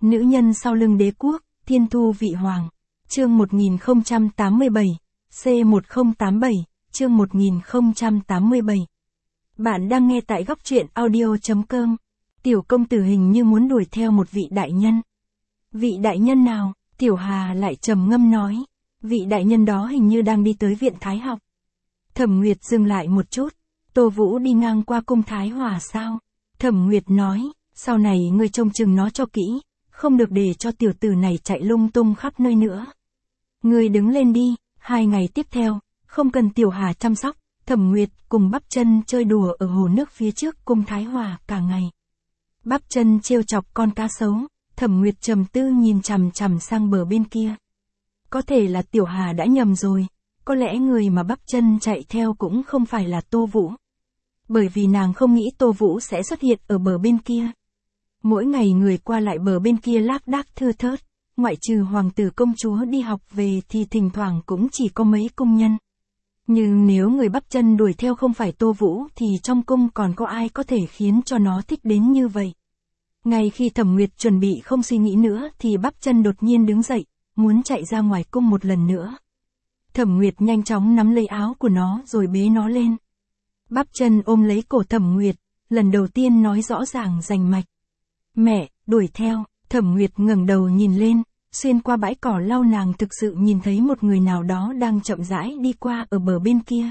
Nữ nhân sau lưng đế quốc, thiên thu vị hoàng. Chương 1087, C1087, chương 1087. Bạn đang nghe tại góc truyện audio.com. Tiểu công tử hình như muốn đuổi theo một vị đại nhân. Vị đại nhân nào? Tiểu Hà lại trầm ngâm nói. Vị đại nhân đó hình như đang đi tới viện Thái học. Thẩm Nguyệt dừng lại một chút. Tô Vũ đi ngang qua cung Thái Hòa sao? Thẩm Nguyệt nói, sau này ngươi trông chừng nó cho kỹ, không được để cho tiểu tử này chạy lung tung khắp nơi nữa. Ngươi đứng lên đi, 2 ngày tiếp theo, không cần Tiểu Hà chăm sóc, Thẩm Nguyệt cùng Bắp Chân chơi đùa ở hồ nước phía trước cung Thái Hòa cả ngày. Bắp Chân trêu chọc con cá sấu, Thẩm Nguyệt trầm tư nhìn chằm chằm sang bờ bên kia. Có thể là Tiểu Hà đã nhầm rồi, có lẽ người mà Bắp Chân chạy theo cũng không phải là Tô Vũ. Bởi vì nàng không nghĩ Tô Vũ sẽ xuất hiện ở bờ bên kia. Mỗi ngày người qua lại bờ bên kia lác đác thưa thớt, ngoại trừ hoàng tử công chúa đi học về thì thỉnh thoảng cũng chỉ có mấy công nhân. Nhưng nếu người Bắp Chân đuổi theo không phải Tô Vũ thì trong cung còn có ai có thể khiến cho nó thích đến như vậy. Ngay khi Thẩm Nguyệt chuẩn bị không suy nghĩ nữa thì Bắp Chân đột nhiên đứng dậy, muốn chạy ra ngoài cung một lần nữa. Thẩm Nguyệt nhanh chóng nắm lấy áo của nó rồi bế nó lên. Bắp Chân ôm lấy cổ Thẩm Nguyệt, lần đầu tiên nói rõ ràng rành mạch. Mẹ, đuổi theo. Thẩm Nguyệt ngẩng đầu nhìn lên, xuyên qua bãi cỏ lau nàng thực sự nhìn thấy một người nào đó đang chậm rãi đi qua ở bờ bên kia.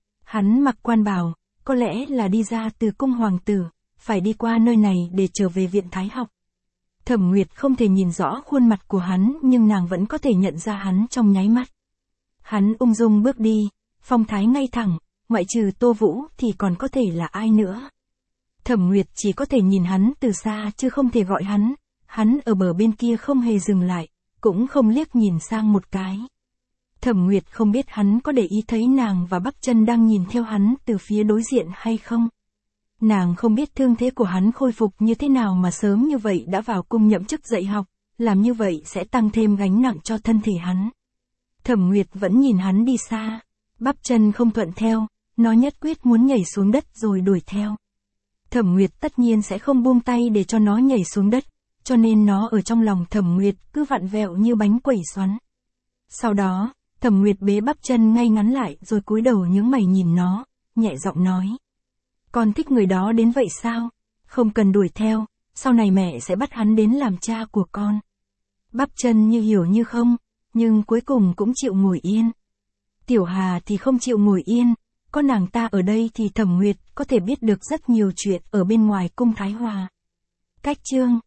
Hắn mặc quan bào, có lẽ là đi ra từ cung hoàng tử, phải đi qua nơi này để trở về viện Thái học. Thẩm Nguyệt không thể nhìn rõ khuôn mặt của hắn nhưng nàng vẫn có thể nhận ra hắn trong nháy mắt. Hắn ung dung bước đi, phong thái ngay thẳng, ngoại trừ Tô Vũ thì còn có thể là ai nữa. Thẩm Nguyệt chỉ có thể nhìn hắn từ xa chứ không thể gọi hắn ở bờ bên kia không hề dừng lại, cũng không liếc nhìn sang một cái. Thẩm Nguyệt không biết hắn có để ý thấy nàng và Bắp Chân đang nhìn theo hắn từ phía đối diện hay không. Nàng không biết thương thế của hắn khôi phục như thế nào mà sớm như vậy đã vào cung nhậm chức dạy học, làm như vậy sẽ tăng thêm gánh nặng cho thân thể hắn. Thẩm Nguyệt vẫn nhìn hắn đi xa, Bắp Chân không thuận theo, nó nhất quyết muốn nhảy xuống đất rồi đuổi theo. Thẩm Nguyệt tất nhiên sẽ không buông tay để cho nó nhảy xuống đất, cho nên nó ở trong lòng Thẩm Nguyệt cứ vặn vẹo như bánh quẩy xoắn. Sau đó, Thẩm Nguyệt bế Bắp Chân ngay ngắn lại rồi cúi đầu nhướng mày nhìn nó, nhẹ giọng nói. Con thích người đó đến vậy sao? Không cần đuổi theo, sau này mẹ sẽ bắt hắn đến làm cha của con. Bắp Chân như hiểu như không, nhưng cuối cùng cũng chịu ngồi yên. Tiểu Hà thì không chịu ngồi yên, có nàng ta ở đây thì Thẩm Nguyệt có thể biết được rất nhiều chuyện ở bên ngoài cung Thái Hòa. Cách chương